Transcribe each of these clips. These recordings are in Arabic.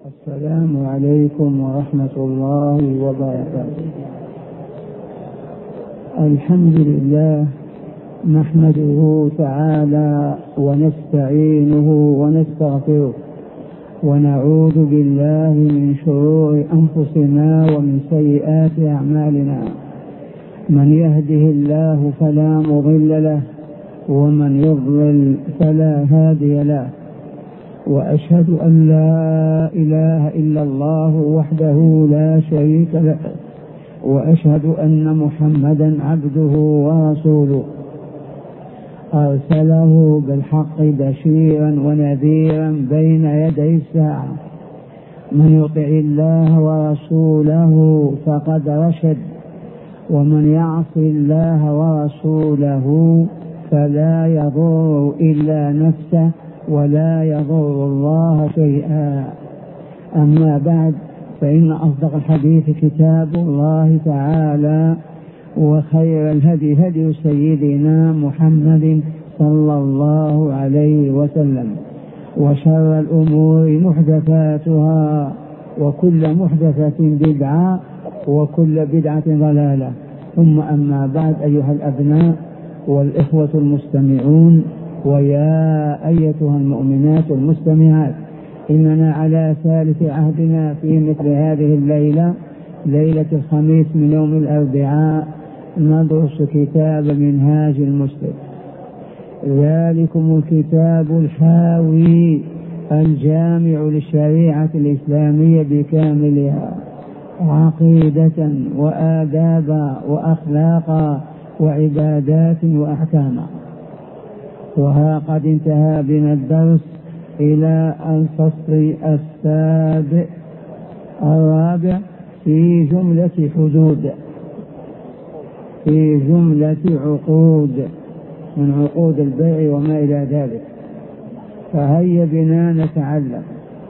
السلام عليكم ورحمة الله وبركاته. الحمد لله نحمده تعالى ونستعينه ونستغفره ونعوذ بالله من شرور أنفسنا ومن سيئات أعمالنا. من يهده الله فلا مضل له ومن يضلل فلا هادي له، وأشهد أن لا إله إلا الله وحده لا شريك له، وأشهد أن محمدا عبده ورسوله أرسله بالحق بشيرا ونذيرا بين يدي الساعة. من يطع الله ورسوله فقد رشد، ومن يعص الله ورسوله فلا يضر إلا نفسه ولا يضر الله شيئا. أما بعد، فإن أصدق الحديث كتاب الله تعالى، وخير الهدي هدي سيدنا محمد صلى الله عليه وسلم، وشر الأمور محدثاتها، وكل محدثة بدعة، وكل بدعة ضلالة. ثم أما بعد، أيها الأبناء والإخوة المستمعون، ويا أيتها المؤمنات المستمعات، إننا على ثالث عهدنا في مثل هذه الليلة، ليلة الخميس من يوم الأربعاء، ندرس كتاب منهاج المسلم. ذلكم الكتاب الحاوي الجامع للشريعة الإسلامية بكاملها، عقيدة وآدابا وأخلاقا وعبادات وأحكاما. وها قد انتهى بنا الدرس إلى الفصل الرابع في جملة حدود، في جملة عقود من عقود البيع وما إلى ذلك. فهيا بنا نتعلم.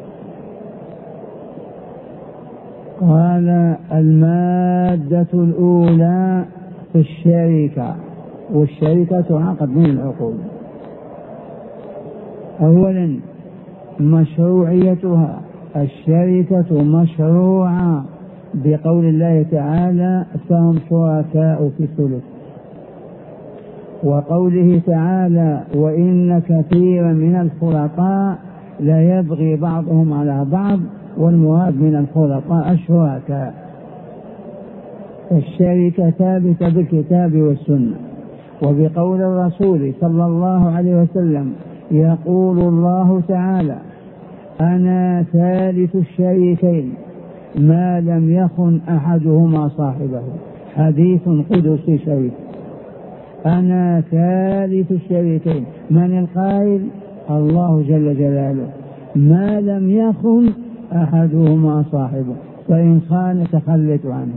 قال: المادة الأولى في الشركة، والشركة عقد من العقود. أولا مشروعيتها، الشركة مشروعة بقول الله تعالى: فهم شركاء في الثلث، وقوله تعالى: وإن كثيرا من الخلطاء لا يبغي بعضهم على بعض، والمراد من الخلطاء الشركاء. الشركة ثابتة بالكتاب والسنة، وبقول الرسول صلى الله عليه وسلم: يقول الله تعالى: أنا ثالث الشريكين ما لم يخن أحدهما صاحبه. حديث قدسي شريف. أنا ثالث الشريكين، من القائل؟ الله جل جلاله. ما لم يخن أحدهما صاحبه، فإن خان تخلت عنه.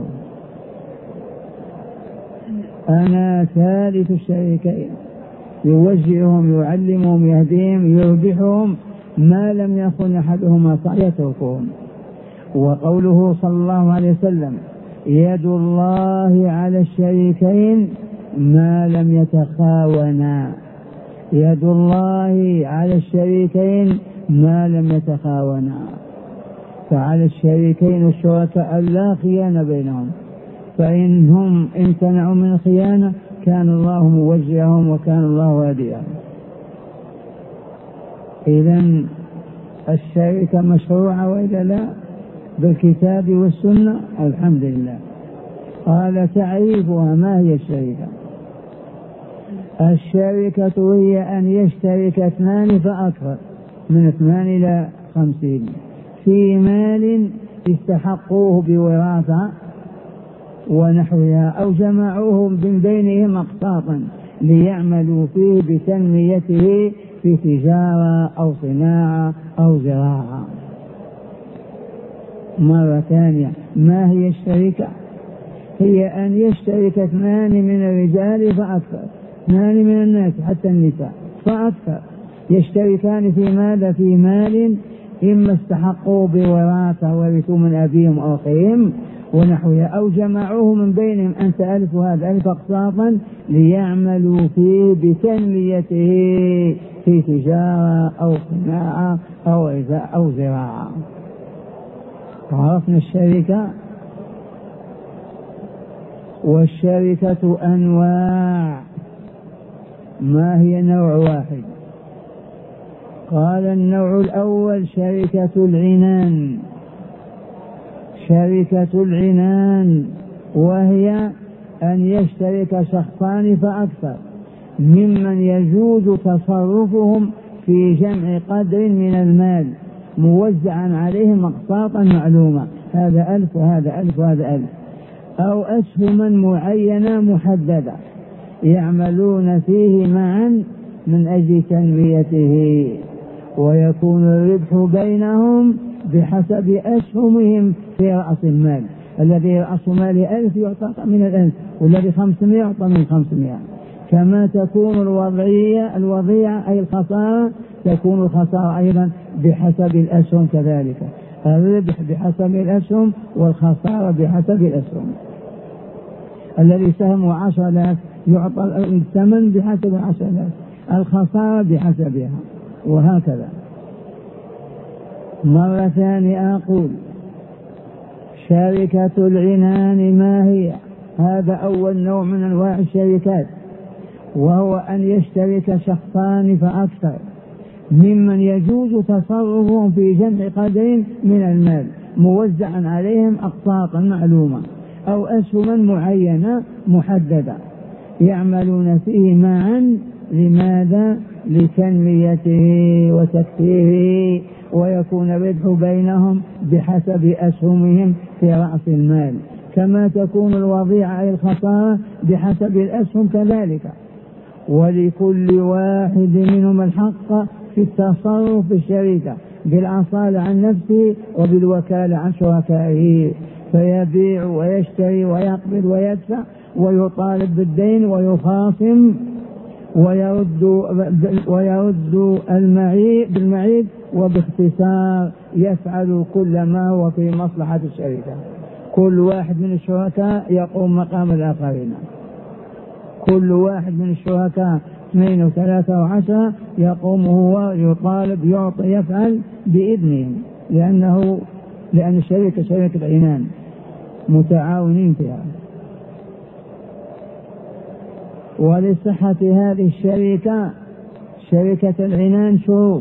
أنا ثالث الشريكين، يوجههم يعلمهم يهديهم يربحهم، ما لم يكن أحدهما يتركهم. وقوله صلى الله عليه وسلم: يد الله على الشريكين ما لم يتخاونا. يد الله على الشريكين ما لم يتخاونا. فعلى الشريكين الشركاء لا خيانة بينهم، فإنهم امتنعوا من الخيانة كان الله موجههم وكان الله هاديهم. إذن الشركة مشروعة وإلا لا؟ بالكتاب والسنة، الحمد لله. قال: تعريفها. ما هي الشركة؟ الشركة هي أن يشترك اثنان فأكثر، من 2 إلى 50 في مال استحقوه بوراثة ونحوها، أو جمعوه من بينهم أقساطا ليعملوا فيه بتنميته في تجارة أو صناعة أو زراعة. مرة ثانية، ما هي الشركة؟ هي أن يشترك 2 من الرجال فأكثر، 2 من الناس حتى النساء فأكثر، يشتركان في ماذا؟ في مال إما استحقوا بوراثة ورثوا من أبيهم أو أخيهم ونحوها، أو جمعوه من بينهم أنت ألف وهذا ألف أقساطا ليعملوا فيه بتنميته في تجارة أو صناعة أو زراعة. عرفنا الشركة. والشركة أنواع، ما هي نوع واحد؟ قال النوع الأول شركة العنان. شركة العنان وهي أن يشترك شخصان فأكثر ممن يجوز تصرفهم في جمع قدر من المال موزعا عليهم أقساطا معلومة، هذا 1000 وهذا 1000 وهذا 1000، أو أسهما معينة محددة يعملون فيه معا من أجل تنميته، ويكون الربح بينهم بحسب أسهمهم في رأس المال. الذي رأس ماله 1000 يعطى من 1000، والذي 500 يعطى من 500. كما تكون الوضيعة أي الخسارة، تكون الخسارة أيضا بحسب الأسهم كذلك، الربح بحسب الأسهم والخسارة بحسب الأسهم. الذي سهم 10,000 يعطى الثمن بحسب 10,000، الخسارة بحسبها، وهكذا. مرة ثانية أقول شركة العنان ما هي؟ هذا أول نوع من أنواع الشركات، وهو أن يشترك شخصان فأكثر ممن يجوز تصرفهم في جمع قدر من المال موزعا عليهم أقساطا معلومة أو أسهما معينة محددة يعملون فيه معا. لماذا؟ لتنميته وتكثيره، ويكون الربح بينهم بحسب أسهمهم في رأس المال. كما تكون الوضيعة أي الخسارة بحسب الأسهم كذلك. ولكل واحد منهم الحق في التصرف في الشركة بالأصالة عن نفسه وبالوكالة عن شركائه، فيبيع ويشتري ويقبض ويدفع ويطالب بالدين ويخاصم ويرد بالمعيب، وباختصار يفعل كل ما هو في مصلحة الشركة. كل واحد من الشركاء يقوم مقام الآخرين، كل واحد من الشركاء 2 و3 و10 يقوم هو يطالب يعطي يفعل بإذنه، لأن الشركة شركة عنان متعاونين فيها. ولصحة هذه الشركة شركة العنان شروط،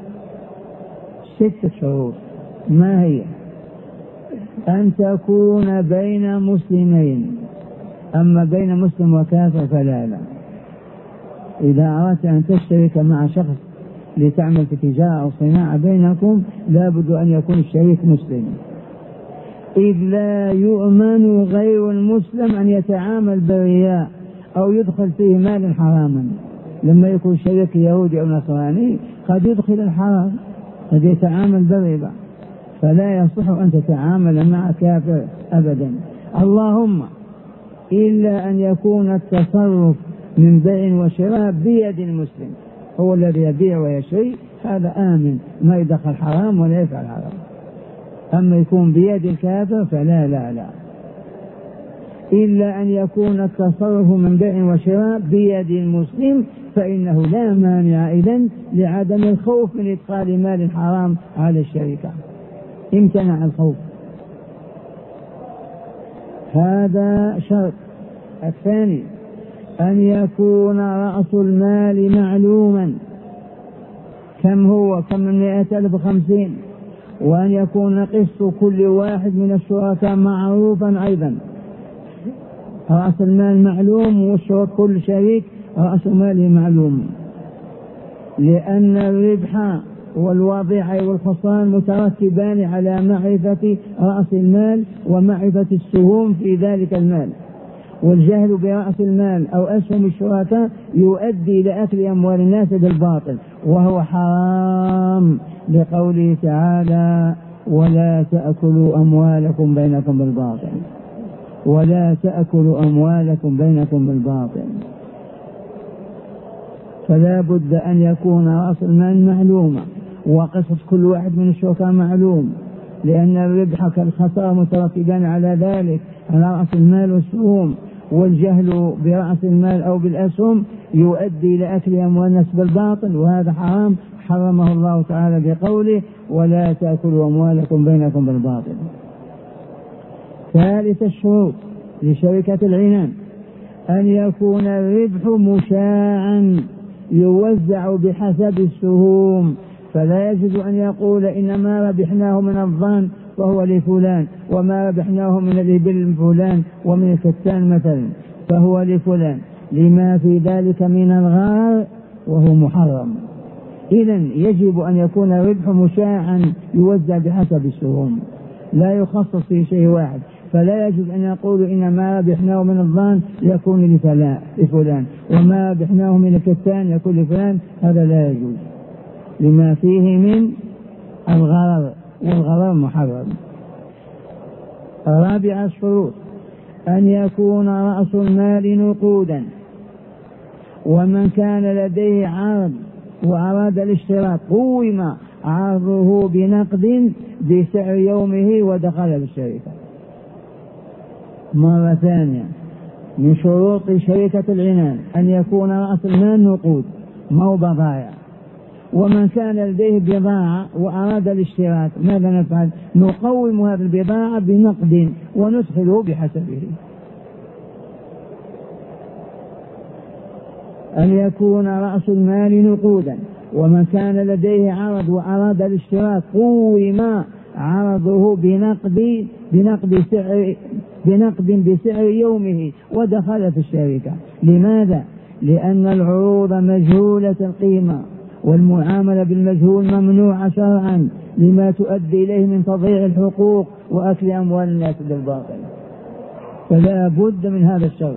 6 شروط. ما هي؟ أن تكون بين مسلمين، أما بين مسلم وكافر فلا لا. إذا أردت أن تشترك مع شخص لتعمل في تجارة أو صناعة بينكم لابد أن يكون الشريك مسلم، إذ لا يؤمن غير المسلم أن يتعامل بالرياء أو يدخل فيه مال حراما. لما يكون شريك يهودي أو نصراني قد يدخل الحرام، قد يتعامل بالربا، فلا يصح أن تتعامل مع كافر أبدا، اللهم إلا أن يكون التصرف من بيع وشراء بيد المسلم، هو الذي يبيع ويشتري، هذا آمن ما يدخل حرام ولا يفعل حرام. أما يكون بيد الكافر فلا لا لا. إلا أن يكون التصرف من بيع وشراء بيد المسلم فإنه لا مانع إذن لعدم الخوف من إدخال مال حرام على الشركة، امتنع الخوف. هذا شرط. الثاني أن يكون رأس المال معلوما، كم هو؟ كم من 100,000 50، وأن يكون قسط كل واحد من الشركاء معروفا أيضا. رأس المال معلوم، والشرط كل شريك رأس ماله معلوم، لأن الربح والوضيعة والخسران مترتبان على معرفة رأس المال ومعرفة السهوم في ذلك المال. والجهل برأس المال أو أسهم الشركاء يؤدي إلى أكل أموال الناس بالباطل، وهو حرام، لقوله تعالى: ولا تأكلوا أموالكم بينكم بالباطل، ولا تأكلوا أموالكم بينكم بالباطل. فلا بد أن يكون رأس المال معلومة، وقصة كل واحد من الشركاء معلوم، لأن الربح كالخسارة مترتبان على ذلك، على رأس المال والسهوم. والجهل برأس المال أو بالأسهم يؤدي إلى أكل أموال الناس بالباطل، وهذا حرام حرمه الله تعالى بقوله ولا تأكلوا أموالكم بينكم بالباطل. ثالث الشروط لشركة العنان أن يكون الربح مشاعا يوزع بحسب السهوم، فلا يجوز أن يقول إنما ربحناه من الظن وهو لفلان، وما ربحناه من الإبل فلان ومن الكتان مثلا فهو لفلان، لما في ذلك من الغرر وهو محرم. إذن يجب أن يكون الربح مشاعا يوزع بحسب السهوم، لا يخصص في شيء واحد، فلا يجوز أن يقول إنما ربحناه من الظن يكون لفلان وما ربحناه من الكتان يكون لفلان، هذا لا يجوز لما فيه من الغرر، والغرر محرم. رابع الشروط أن يكون رأس المال نقودا، ومن كان لديه عرض وأراد الاشتراك قوم عرضه بنقد بسعر يومه ودخل بالشركة. مرة ثانية من شروط شركة العنان أن يكون رأس المال نقود مو بضائع، ومن كان لديه بضاعة وأراد الاشتراك ماذا نفعل؟ نقوم هذه البضاعة بنقد وندخله بحسبه. أن يكون رأس المال نقودا، ومن كان لديه عرض وأراد الاشتراك قوم عرضه بنقد بسعر يومه ودخل في الشركة. لماذا؟ لأن العروض مجهولة القيمة، والمعاملة بالمجهول ممنوعة شرعا لما تؤدي إليه من تضييع الحقوق وأكل أموال الناس بالباطل، فلا بد من هذا الشرط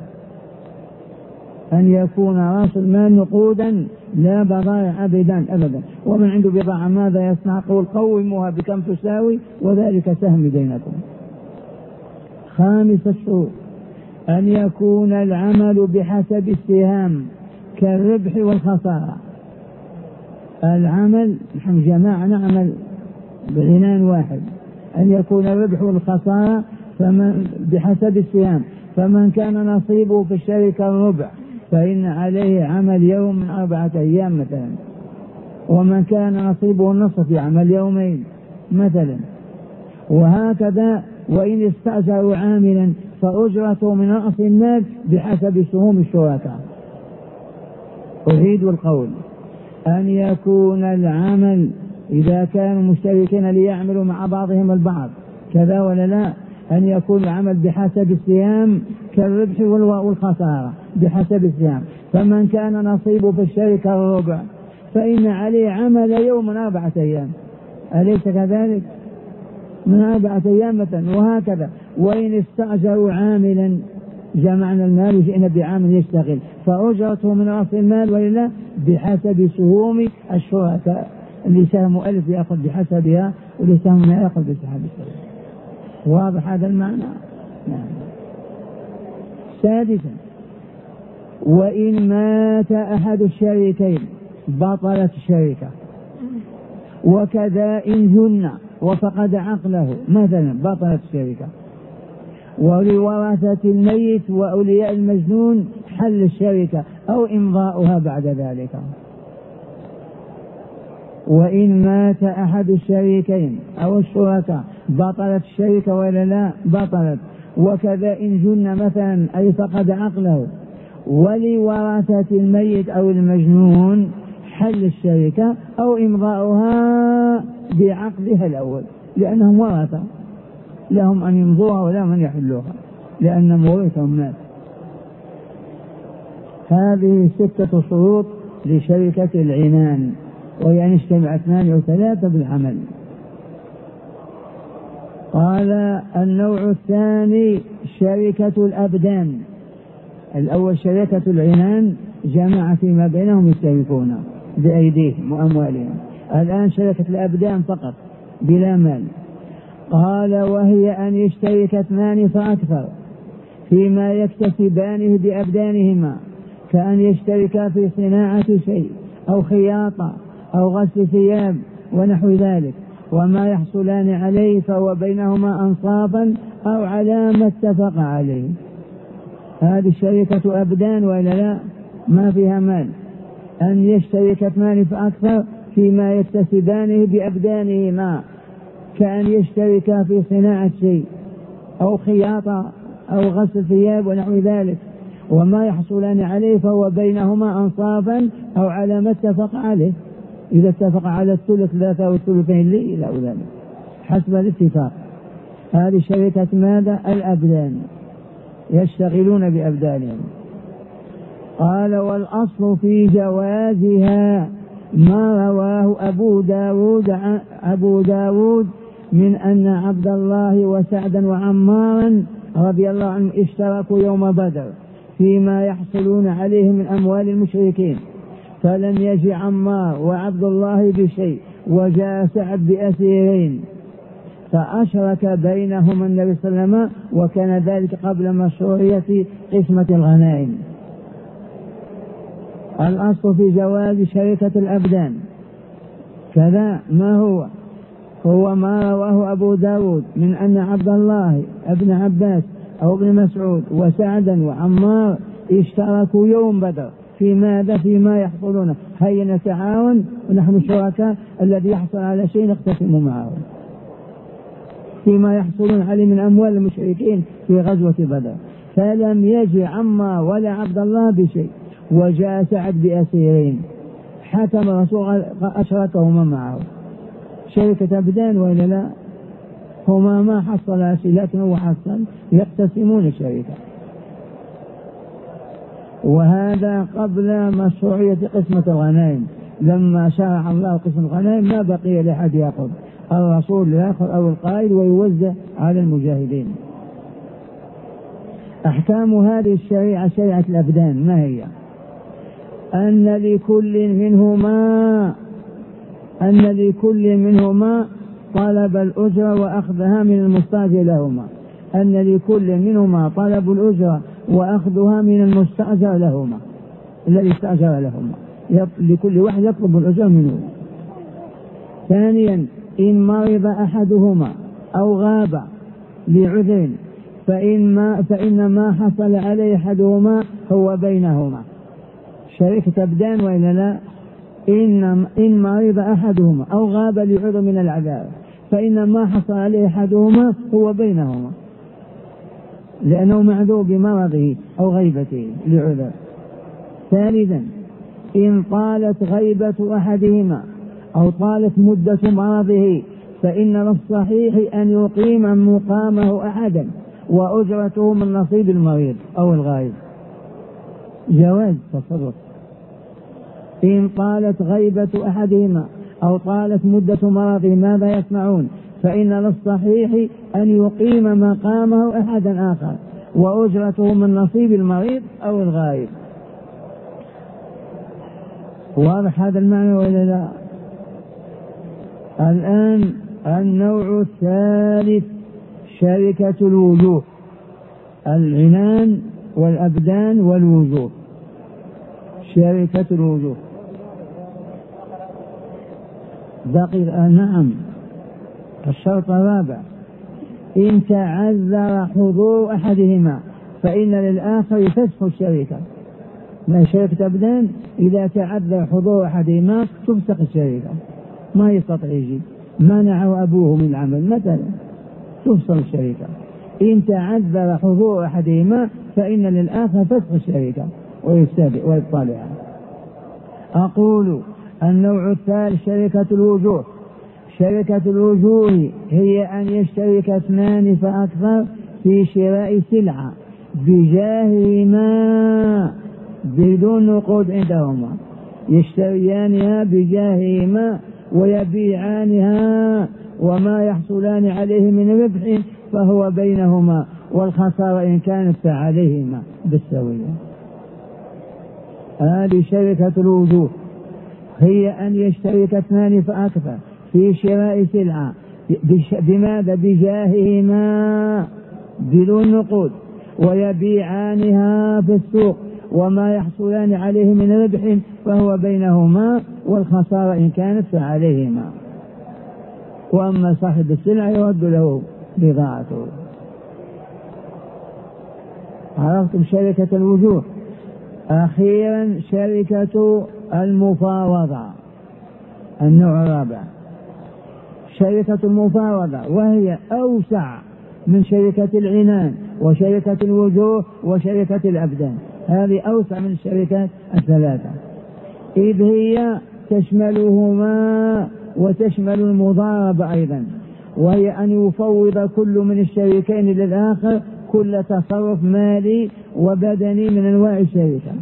أن يكون رأس المال نقودا لا بضائع أبدا. ومن عنده بضاعة ماذا يصنع؟ قول قوموها بكم تساوي وذلك سهم بينكم. خامس الشروط أن يكون العمل بحسب السهام كالربح والخسارة. العمل نحن جماعة نعمل بعنان واحد، أن يكون الربح والخسارة بحسب السهام، فمن كان نصيبه في الشركة الربع فإن عليه عمل يوم من 4 أيام مثلا، ومن كان نصيبه النصف يعمل يومين مثلا، وهكذا. وإن استأجروا عاملا فأجرته من رأس المال بحسب سهوم الشركاء. أعيد القول أن يكون العمل إذا كانوا مشتركين ليعملوا مع بعضهم البعض كذا ولا لا، أن يكون العمل بحسب السهام كالربح والخسارة بحسب السهام، فمن كان نصيبه في الشركة الربع فإن عليه عمل يوم من 4 أيام، أليس كذلك؟ من 4 أيام مثلا، وهكذا. وإن استأجروا عاملا جمعنا المال وجئنا بعامل يشتغل فأجرته من رأس المال ولله بحسب سهوم الشركاء، اللي سهم 1000 يأخذ بحسبها واللي سهم 100 يأخذ بحسب الشركاء. واضح هذا المعنى؟ نعم. سادسا وإن مات أحد الشريكين بطلت الشركة، وكذا إن جن وفقد عقله مثلا بطلت الشركة، ولورثة الميت وأولياء المجنون حل الشركة أو إمضاؤها بعد ذلك. وإن مات أحد الشريكين أو الشركاء بطلت الشركة ولا لا؟ بطلت. وكذا إن جن مثلا أي فقد عقله، ولورثة الميت أو المجنون حل الشركة أو إمضاؤها بعقدها الأول، لأنهم ورثة لهم أن يمضوها ولا من يحلوها لأن مورثهم مات. هذه 6 شروط لشركة العنان، وهي أن يجتمع 2 أو 3 بالعمل. قال النوع الثاني شركة الأبدان. الأول شركة العنان جماعة فيما بينهم يشتركون بأيديهم وأموالهم. الآن شركة الأبدان فقط بلا مال. قال وهي أن يشترك 2 فأكثر فيما يكتسبانه بأبدانهما، كأن يشتركا في صناعة شيء أو خياطة أو غسل ثياب ونحو ذلك، وما يحصلان عليه فهو بينهما أنصافا أو على ما اتفق عليه. هذه الشركة أبدان وإلا لا؟ ما فيها مال. أن يشترك اثنان فأكثر فيما يكتسبانه بأبدانهما، كأن يشتركا في صناعة شيء أو خياطة أو غسل ثياب ونحو ذلك، وما يحصلان عليه فهو بينهما أنصافا أو على ما اتفق عليه. إذا اتفق على الثلث لا أو الثلثين لي إلى ذلك حسب الاتفاق. هذه شركة ماذا؟ الأبدان، يشتغلون بأبدانهم. قال والأصل في جوازها ما رواه أبو داود من أن عبد الله وسعدا وعمارا رضي الله عنهم اشتركوا يوم بدر فيما يحصلون عليه من أموال المشركين، فلم يجي عمار وعبد الله بشيء، وجاء سعد بأسيرين، فأشرك بينهما النبي صلى الله عليه وسلم، وكان ذلك قبل مشروعية قسمة الغنائم. الأصل في جواز شركة الأبدان كذا ما هو ما رواه أبو داود من أن عبد الله ابن عباس أو ابن مسعود وسعدا وعمار اشتركوا يوم بدر في ماذا؟ فيما يحصلون. هيا نتعاون ونحن شركاء، الذي يحصل على شيء نقتسم معه فيما يحصلون عليه من أموال المشركين في غزوة بدر. فلم يجي عمار ولا عبد الله بشيء، وجاء سعد بأسيرين، حكم الرسول أشركهما معه. شركة أبدان وإلا لا؟ هما ما حصل شيء لكن هو حصل، يقتسمون الشركة. وهذا قبل مشروعية قسمة الغنائم. لما شرع الله قسم الغنائم ما بقي لأحد يأخذ، الرسول يأخذ أو القائد ويوزع على المجاهدين. أحكام هذه الشريعة شريعة الأبدان ما هي؟ أن لكل منهما طلب الأجرة وأخذها من المستأجر لهما. أن لكل منهما طلب الأجرة وأخذها من المستأجر لهما، الذي استأجر لهما، لكل واحد يطلب الأجرة منه. ثانيا إن مرض أحدهما أو غاب لعذر فإن ما حصل عليه أحدهما هو بينهما. شركة أبدان وإلا لا؟ إن مرض أحدهما أو غاب لعذر من العذاب فإن ما حصل عليه أحدهما هو بينهما، لأنه معذور بمرضه أو غيبته لعذر. ثالثا إن طالت غيبة أحدهما أو طالت مدة مرضه فإن للصحيح أن يقيم مقامه أحدا وأجرته من نصيب المريض أو الغائب. جواز تصرف. إن طالت غيبة أحدهما أو طالت مدة مرضه ماذا يسمعون؟ فإن للصحيح أن يقيم مقامه أحدا آخر وأجرته من نصيب المريض أو الغائب. واضح هذا المعنى ولا لا؟ الآن النوع الثالث شركة الوجوه، العنان والأبدان والوجوه. شركة الوجوه نعم. الشرط الرابع إن تعذر حضور أحدهما فإن للآخر فسخ الشركة. ما شركة أبدان إذا تعذر حضور أحدهما تفسخ الشركة، ما يستطيع يجي، منعه أبوه من العمل مثلا، تفسخ الشركة. إن تعذر حضور أحدهما فإن للآخر فسخ الشركة ويطالعها. أقول النوع الثالث شركة الوجوه. شركة الوجوه هي أن يشترك اثنان فأكثر في شراء سلعة بجاههما بدون نقود عندهما، يشتريانها بجاههما ويبيعانها، وما يحصلان عليه من ربح فهو بينهما، والخسارة إن كانت فعليهما بالسوية. هذه شركة الوجوه، هي أن يشترك اثنان فأكثر في شراء سلعة بماذا؟ بجاههما بدون نقود، ويبيعانها في السوق، وما يحصلان عليه من ربح فهو بينهما، والخسارة إن كانت فعليهما، وأما صاحب السلعة يرد له بضاعته. عرفتم شركة الوجوه. أخيرا شركة المفاوضة، النوع الرابع شركة المفاوضة، وهي أوسع من شركة العنان وشركة الوجوه وشركة الأبدان. هذه أوسع من الشركات الثلاثة، إذ هي تشملهما وتشمل المضاربة أيضا، وهي أن يفوض كل من الشريكين للآخر كل تصرف مالي وبدني من أنواع الشركة،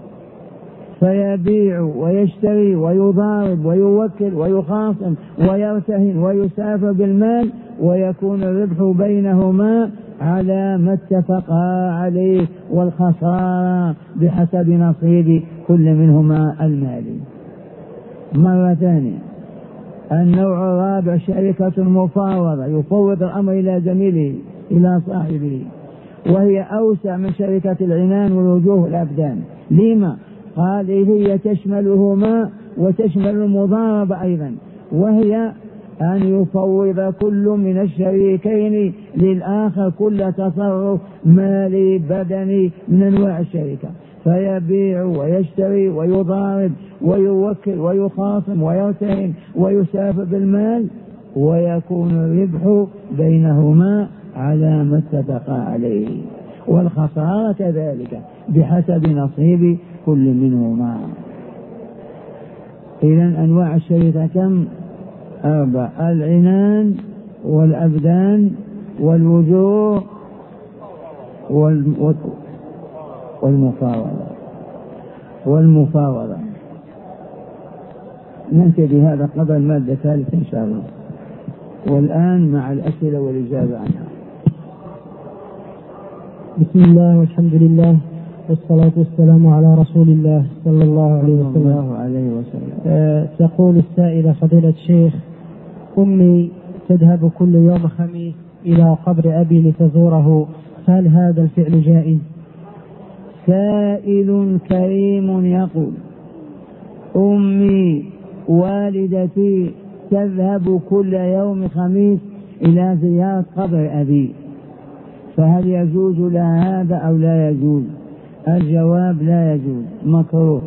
فيبيع ويشتري ويضارب ويوكل ويخاصم ويرتهن ويسافر بالمال، ويكون الربح بينهما على ما اتفقا عليه، والخسارة بحسب نصيب كل منهما المالي. مرة ثانية، النوع الرابع شركة المفاوضة، يفوض الأمر إلى زميله إلى صاحبه، وهي أوسع من شركة العنان والوجوه والأبدان. لما؟ قال هي تشملهما وتشمل المضاربة أيضا، وهي أن يفوض كل من الشريكين للآخر كل تصرف مالي بدني من أنواع الشركة، فيبيع ويشتري ويضارب ويوكل ويخاصم ويرتهن ويسافر بالمال، ويكون الربح بينهما على ما اتفقا عليه، والخسارة كذلك بحسب نصيب كل منهما. إذن أنواع الشركة كم؟ 4: العنان والأبدان والوجوه والمفاوضة. ننتهي بهذا قبل المادة الثالثة إن شاء الله، والآن مع الأسئلة والإجابة عنها. بسم الله والحمد لله والصلاة والسلام على رسول الله صلى الله عليه وسلم. تقول السائلة: فضيلة الشيخ، أمي تذهب كل يوم خميس إلى قبر أبي لتزوره، هل هذا الفعل جائز؟ سائل كريم يقول: أمي والدتي تذهب كل يوم خميس إلى زيارة قبر أبي، فهل يجوز لها هذا أو لا يجوز؟ الجواب: لا يجوز، مكروه.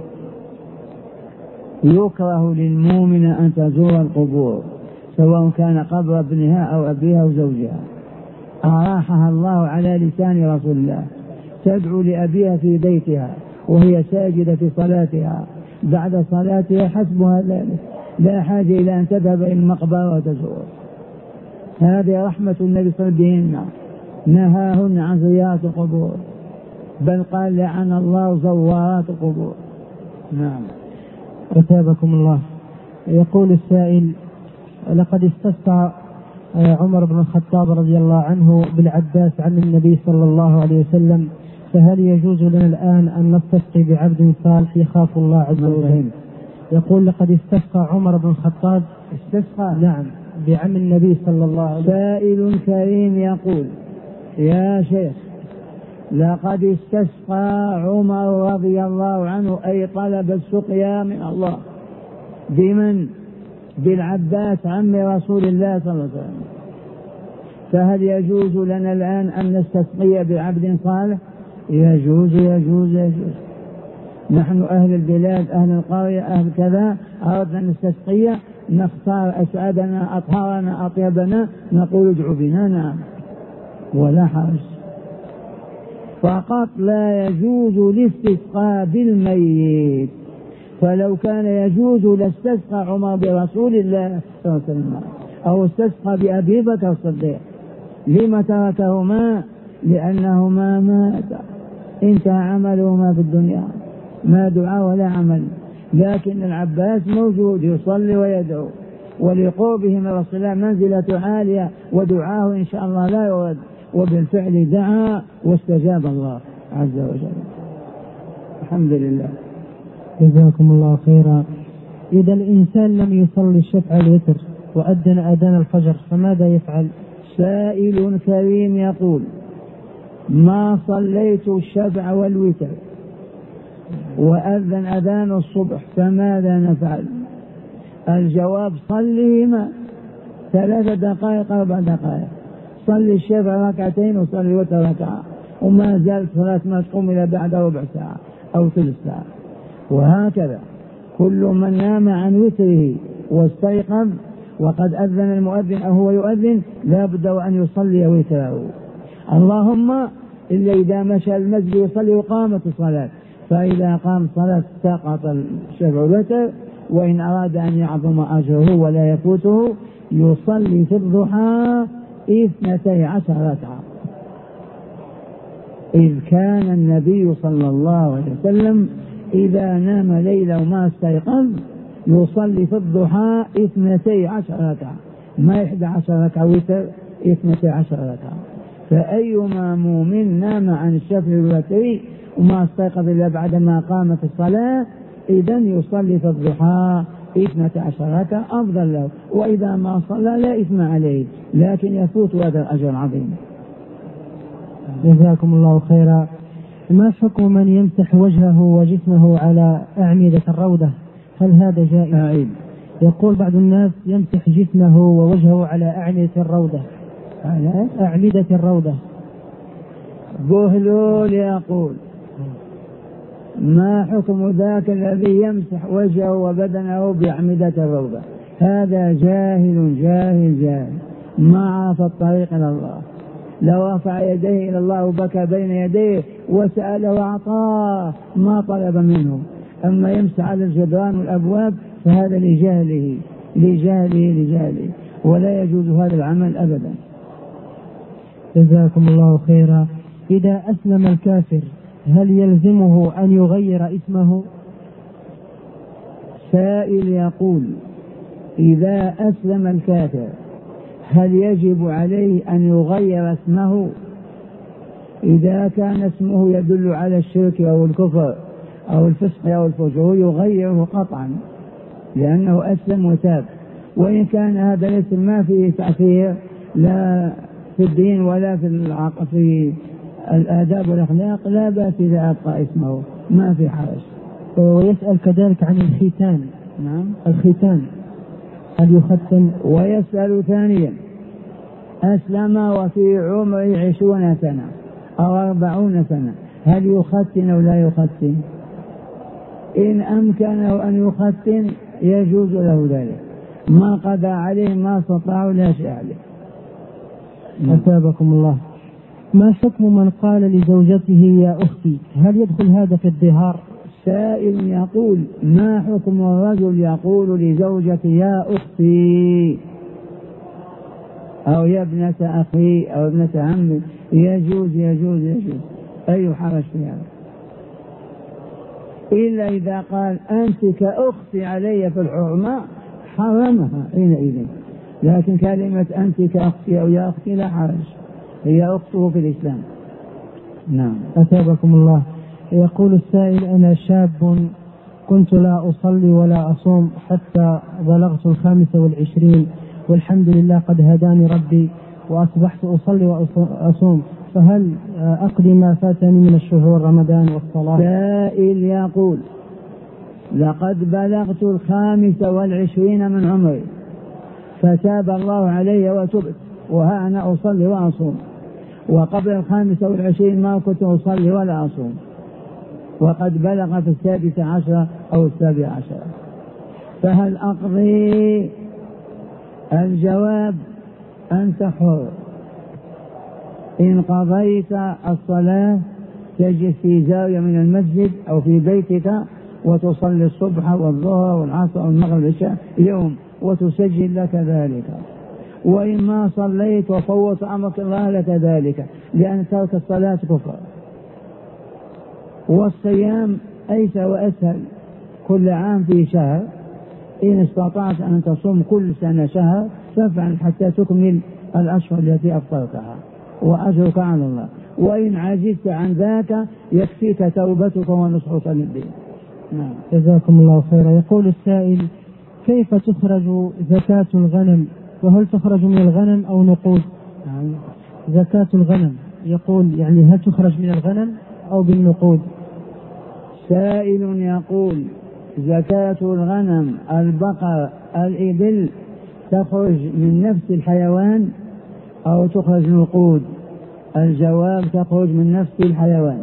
يكره للمؤمن أن تزور القبور، سواء كان قبر ابنها أو أبيها أو زوجها. أراحها الله على لسان رسول الله، تدعو لأبيها في بيتها وهي ساجدة في صلاتها، بعد صلاتها حسبها ذلك، لا حاجة إلى أن تذهب إلى المقبرة وتزور. هذه رحمة النبي صلى الله عليه وسلم، نهاهن عن زيارة القبور، بل قال: لعن الله زوارات القبور. نعم. أثابكم الله. يقول السائل: لقد استفتى عمر بن الخطاب رضي الله عنه بالعباس عن النبي صلى الله عليه وسلم، فهل يجوز لنا الآن أن نستسقي بعبد صالح يخاف الله عز وجل؟ يقول: لقد استسقى عمر بن الخطاب. استسقى؟ نعم، بعم النبي صلى الله عليه وسلم. سائل كريم يقول: يا شيخ، لقد استسقى عمر رضي الله عنه، أي طلب السقيا من الله. بمن؟ بالعباس عم رسول الله صلى الله عليه وسلم. فهل يجوز لنا الآن أن نستسقي بعبد صالح؟ يجوز يجوز يجوز. نحن أهل البلاد، أهل القرية، أهل كذا، أردنا أن نستسقي، نختار أسعدنا أطهرنا أطيبنا، نقول ادعوا بنا. نعم، ولا حرج. فقط لا يجوز الاستسقاء بالميت، فلو كان يجوز لاستسقى عمر برسول الله صلى الله عليه وسلم، أو استسقى بأبي بكر الصديق. لما تركهما؟ لأنهما مات، انتهى عملهما في الدنيا، ما دعاء ولا عمل. لكن العباس موجود يصلي ويدعو، ولقربه من رسول الله منزلة عالية، ودعاه إن شاء الله لا يرد، وبالفعل دعا واستجاب الله عز وجل. الحمد لله. جزاكم الله خيرا. إذا الإنسان لم يصلي الشفع الوتر وأذن أذان الفجر فماذا يفعل؟ سائل كريم يقول: ما صليت الشفع والوتر وأذن أذان الصبح فماذا نفعل؟ الجواب: صليهما 3 دقائق 4 دقائق، صلي الشفع ركعتين وصلي الوتر ركعة، وما زالت صلاة ما تقوم إلى بعد ربع ساعة أو ثلث ساعة. وهكذا كل من نام عن وتره واستيقظ وقد أذن المؤذن أو هو يؤذن لا بد وأن يصلي وتره، اللهم إلا إذا مشى المسجد يصلي وقامت الصلاة، فإذا قام الصلاة سقط الشفع والوتر. وإن أراد أن يعظم أجره ولا يفوته يصلي في الضحى 12 ركعة، إذ كان النبي صلى الله عليه وسلم إذا نام ليلة وما استيقظ يصلي في الضحى 12 ركعة، ما 11 ركعة وتر، 12 ركعة. فأيما مؤمن نام عن الشفع والوتر وما استيقظ إلا بعدما قامت الصلاة إذن يصلي في الضحى 12 ركعة أفضل له، وإذا ما صلى لا إثم عليه لكن يفوت هذا الأجر العظيم. جزاكم الله خيرا. ما حكم من يمسح وجهه وجسمه على أعمدة الروضة؟ هل هذا جائز؟ يقول بعض الناس يمسح جسمه ووجهه على أعمدة الروضة. على أعمدة الروضة. بهلول يقول ما حكم ذاك الذي يمسح وجهه وبدنه بأعمدة الروضة؟ هذا جاهل جاهل جاهل ما عرف الطريق إلى الله. لو رفع يديه إلى الله وبكى بين يديه وسأله وأعطاه ما طلب منه. أما يمسح على الجدران والأبواب فهذا لجهله لجهله لجهله، ولا يجوز هذا العمل أبدا. جزاكم الله خيرا. إذا أسلم الكافر هل يلزمه أن يغير اسمه؟ سائل يقول إذا أسلم الكافر هل يجب عليه أن يغير اسمه؟ إذا كان اسمه يدل على الشرك أو الكفر أو الفسق أو الفجور يغيره قطعا لأنه أسلم وتاب. وإن كان هذا الاسم ما فيه تأثير لا في الدين ولا في الآداب والأخلاق لا بأس إذا أبقى اسمه ما في حرج. ويسأل كذلك عن الختان. نعم الختان هل يختن؟ ويسأل ثانيا أسلم وفي عمره 20 سنة أو 40 سنة هل يختن أو لا يختن؟ إن أمكنه أن يختن يجوز له ذلك، ما قضى عليه ما استطاع لا شيء عليه. أثابكم الله. ما حكم من قال لزوجته يا أختي؟ هل يدخل هذا في الظهار؟ سائل يقول ما حكم الرجل يقول لزوجته يا أختي أو يا ابنة أخي أو ابنة عمي؟ يجوز يجوز يجوز، أي حرج في هذا؟ إلا إذا قال أنت كأختي علي في الحرمة حرمها حينئذ، لكن كلمة أنت كأختي أو يا أختي لا حرج، هي أخته في الإسلام. نعم. أثابكم الله. يقول السائل أنا شاب كنت لا أصلي ولا أصوم حتى بلغت 25 والحمد لله قد هداني ربي وأصبحت أصلي وأصوم، فهل أقضي ما فاتني من الشهور رمضان والصلاة؟ سائل يقول لقد بلغت 25 من عمري فتاب الله علي وتبت وها أنا أصلي وأصوم، وقبل 25 ما كنت أصلي ولا أصوم، وقد بلغ في 16 أو 17، فهل أقضي؟ الجواب أنت حر. إن قضيت الصلاة تجلس في زاوية من المسجد أو في بيتك وتصلي الصبح والظهر والعصر والمغرب والعشاء يوم وتسجل لك ذلك، وإن ما صليت وفوت أمرك الله لك ذلك، لأن ترك الصلاة كفر. والصيام أيسر وأسهل، كل عام في شهر، إن استطعت أن تصوم كل سنة شهر فافعل حتى تكمل الأشهر التي أفطرتها وأجرك على الله، وإن عجزت عن ذاك يكفيك توبتك ونصحك للدين. نعم. جزاكم الله خيرا. يقول السائل كيف تخرج زكاة الغنم، وهل تخرج من الغنم أو نقود؟ نعم. زكاة الغنم يقول يعني هل تخرج من الغنم أو بالنقود؟ سائل يقول زكاة الغنم البقر الإبل تخرج من نفس الحيوان أو تخرج نقود؟ الجواب تخرج من نفس الحيوان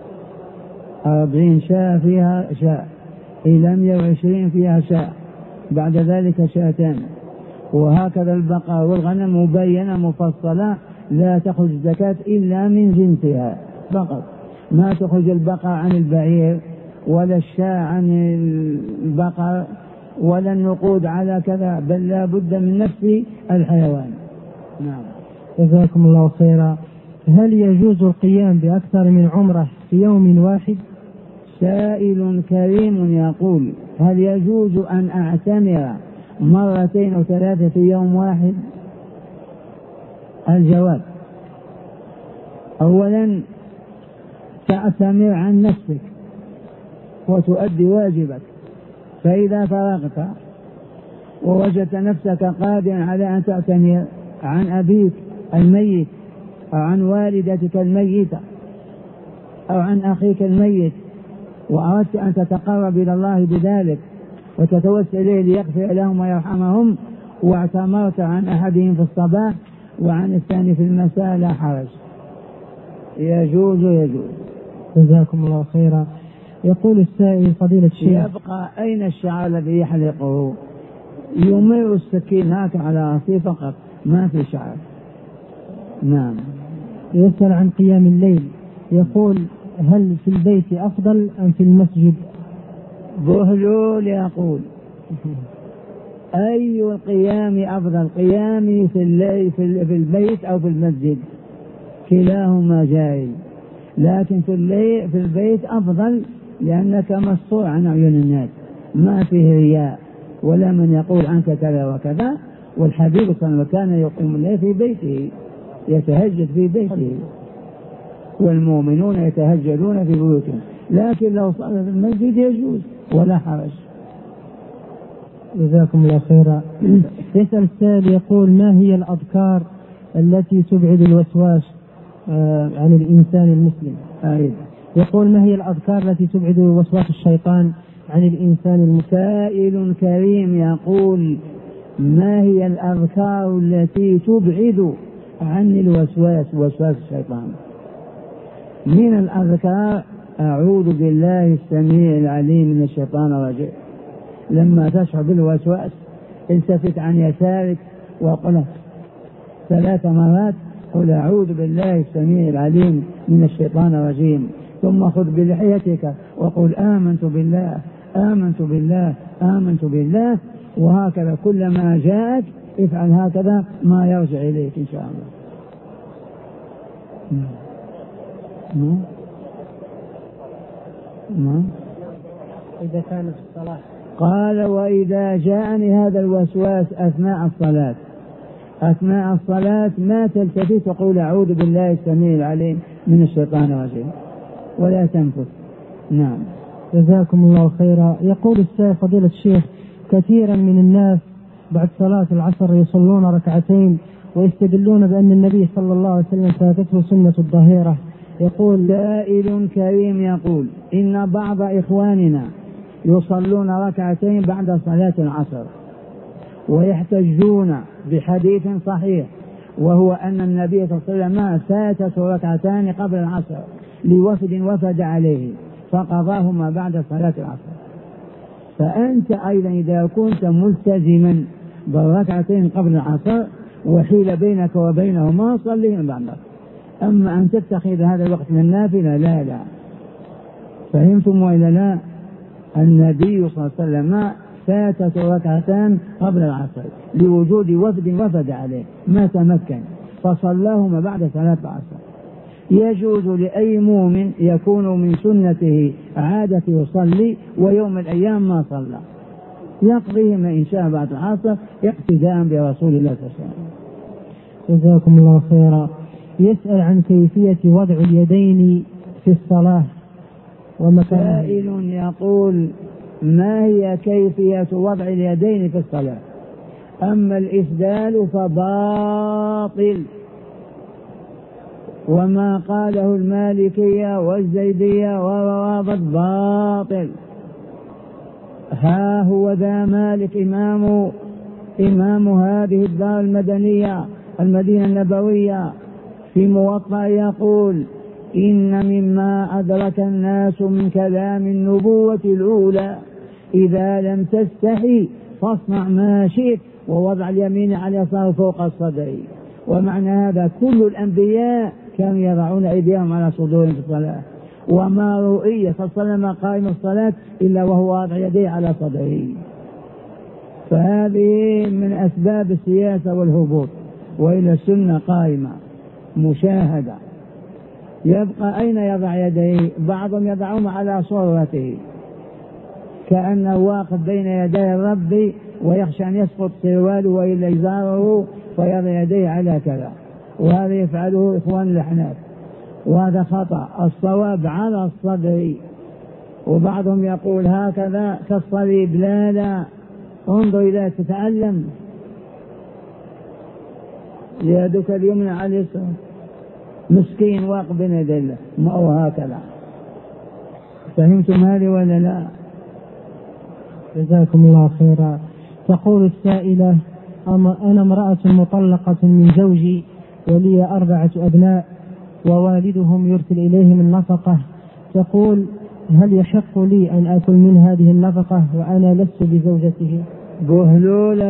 40 شاة فيها شاة، إلى 120 فيها شاة، بعد ذلك شاتان. وهكذا البقر والغنم مبينة مفصلة، لا تخرج الزكاة إلا من جنسها فقط، ما تخرج البقر عن البعير ولا الشاة عن البقر ولا النقود على كذا، بل لا بد من نفس الحيوان. نعم. جزاكم الله خيرا. هل يجوز القيام بأكثر من عمرة في يوم واحد؟ سائل كريم يقول: هل يجوز أن أعتمر مرتين أو ثلاثة في يوم واحد؟ الجواب: أولا تعتمر عن نفسك وتؤدي واجبك، فإذا فرغت ووجدت نفسك قادرا على أن تعتمر عن أبيك الميت أو عن والدتك الميتة أو عن أخيك الميت، وأردت أن تتقرب إلى الله بذلك وتتوسل إليه ليغفر لهم ويرحمهم، واعتمرت عن أحدهم في الصباح وعن الثاني في المساء، لا حرج، يجوز. جزاكم الله خيرا. يقول السائل: فضيلة الشيخ، يبقى أين الشعر الذي يحلقه؟ يمر السكين هكذا على رأسه فقط، ما في شعر. نعم. يسأل عن قيام الليل، يقول: هل في البيت أفضل أم في المسجد؟ بهلول يقول: أي القيام أفضل، قيامي في الليل في البيت أو في المسجد؟ كلاهما جائز، لكن في البيت أفضل، لأنك مستور عن عيون الناس، ما فيه رياء ولا من يقول عنك كذا وكذا. والحبيب صلى الله عليه وسلم كان يقيم الليل في بيته، يتهجد في بيته، والمؤمنون يتهجدون في بيوتهم، لكن لو صلى في المسجد يجوز ولا حرج. جزاكم الله خيرا. يسأل السائل يقول: ما هي الأذكار التي تبعد الوسواس عن الإنسان المسلم؟ يقول: ما هي الأذكار التي تبعد وسواس الشيطان عن الإنسان المسلم؟ سائل كريم يقول: ما هي الأذكار التي تبعد عن الوسواس، وسواس الشيطان؟ من الأذكار: أعوذ بالله السميع العليم من الشيطان الرجيم. لما تشعر بالوسواس التفت عن يسارك وقل 3 مرات: قل أعوذ بالله السميع العليم من الشيطان الرجيم، ثم خذ بلحيتك وقل آمنت بالله آمنت بالله آمنت بالله، وهكذا كلما جاءك افعل هكذا ما يرجع إليك إن شاء الله. إذا كان في الصلاة. قال: وإذا جاءني هذا الوسواس أثناء الصلاة ما تلتفت وقول أعوذ بالله السميع العليم من الشيطان الرجيم، ولا تنفث. نعم. جزاكم الله خيرا. يقول السائل: فضيلة الشيخ، كثيرا من الناس بعد صلاة العصر يصلون ركعتين ويستدلون بأن النبي صلى الله عليه وسلم فاتته سنة الظهيرة. يقول: سائل كريم يقول: إن بعض إخواننا يصلون ركعتين بعد صلاة العصر ويحتجون بحديث صحيح، وهو أن النبي صلى الله عليه وسلم فاتته ركعتان قبل العصر لوفد وفد عليه فقضاهما بعد صلاة العصر. فأنت أيضا إذا كنت ملتزما بالركعتين قبل العصر وحيل بينك وبينهما صليهم بعد. أما أن تتخذ هذا الوقت من النافلة لا. فهمتم وإلا لا؟ النبي صلى الله عليه وسلم فاتته ركعتان قبل العصر لوجود وفد وفد عليه ما تمكن فصلاهما بعد صلاة العصر. يجوز لأي مؤمن يكون من سنته عادة يصلي ويوم الأيام ما صلى يقضيهما إن شاء بعد العصر اقتداء برسول الله صلى الله عليه وسلم. جزاكم الله خيرا. يسأل عن كيفية وضع اليدين في الصلاة ومكانها. سائل يقول: ما هي كيفية وضع اليدين في الصلاة؟ أما الإسدال فباطل، وما قاله المالكية والزيدية والروافض باطل. ها هو ذا مالك إمام هذه الدار المدنية المدينة النبوية في موطأ يقول: إن مما أدرك الناس من كلام النبوة الأولى إذا لم تستحي فاصنع ما شئت، ووضع اليمين على اليسار فوق الصدر. ومعنى هذا كل الأنبياء كانوا يضعون أيديهم على صدورهم في الصلاة، وما رؤي صلى الله عليه وسلم قائم الصلاة إلا وهو واضع يديه على صدره. فهذه من أسباب السياسة والهبوط، وإلى السنة قائمة مشاهدة. يبقى أين يضع يديه؟ بعضهم يضعهم على صورته كأنه واقف بين يدي الرب ويخشى أن يسقط سرواله وإلا إزاره فيضع يديه على كذا، وهذا يفعله إخوان الأحناف، وهذا خطأ. الصواب على الصدر. وبعضهم يقول هكذا كالصليب. لا، انظر إلى تتعلم، يدك اليمنى على اليسرى، مسكين واقف بين يدي الله، ما هو هكذا. فهمتم هذه ولا لا؟ جزاكم الله خيرا. تقول السائلة: أنا امرأة مطلقة من زوجي ولي 4 أبناء ووالدهم يرسل إليهم النفقة. تقول: هل يحق لي أن أكل من هذه النفقة وأنا لست بزوجته؟ بهلولة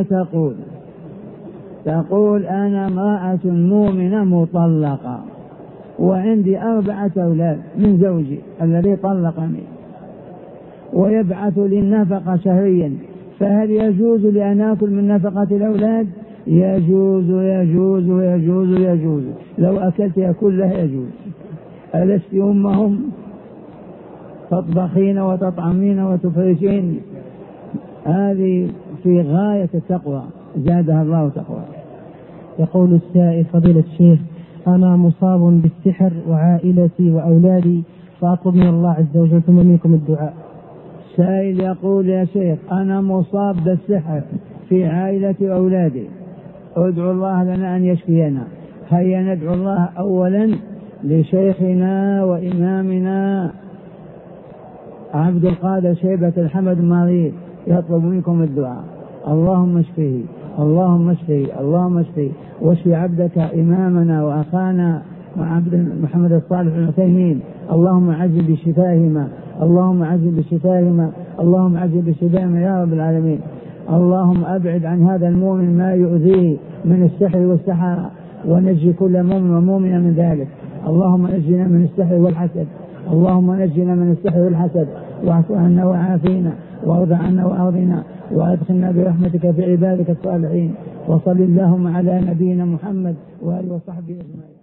تقول أنا امرأة مؤمنة مطلقة وعندي 4 أولاد من زوجي الذي طلقني ويبعث لي النفقة شهريا، فهل يجوز لي أن آكل من نفقة الأولاد؟ يجوز يجوز يجوز يجوز، لو أكلتها كلها يجوز. ألست أمهم تطبخين وتطعمين وتفرشين؟ هذه في غاية التقوى، زادها الله تقوى. يقول السائل: فضيلة الشيخ، أنا مصاب بالسحر وعائلتي وأولادي، فأطلب من الله عز وجل ثم منكم الدعاء. سائل يقول: يا شيخ أنا مصاب بالسحر في عائلتي وأولادي، ادعو الله لنا أن يشفينا. هيا ندعو الله أولا لشيخنا وإمامنا عبد القادر شيبة الحمد مريض، يطلب منكم الدعاء. اللهم اشفه، اللهم اشفه، اللهم اشفه، واشفي عبدك إمامنا وأخانا وعبد محمد الصالح العثيمين. اللهم عجل بشفائهما، اللهم عجل بشفائهما، اللهم عجل بشفائهما يا رب العالمين. اللهم أبعد عن هذا المؤمن ما يؤذيه من السحر والسحرة، ونجي كل مؤمن ومؤمنة من ذلك. اللهم نجنا من السحر والحسد، اللهم نجنا من السحر والحسد، واعف عنا وعافينا، وارض عنا وارضنا، وادخلنا برحمتك في عبادك الصالحين. وصل اللهم على نبينا محمد وآله وصحبه أجمعين.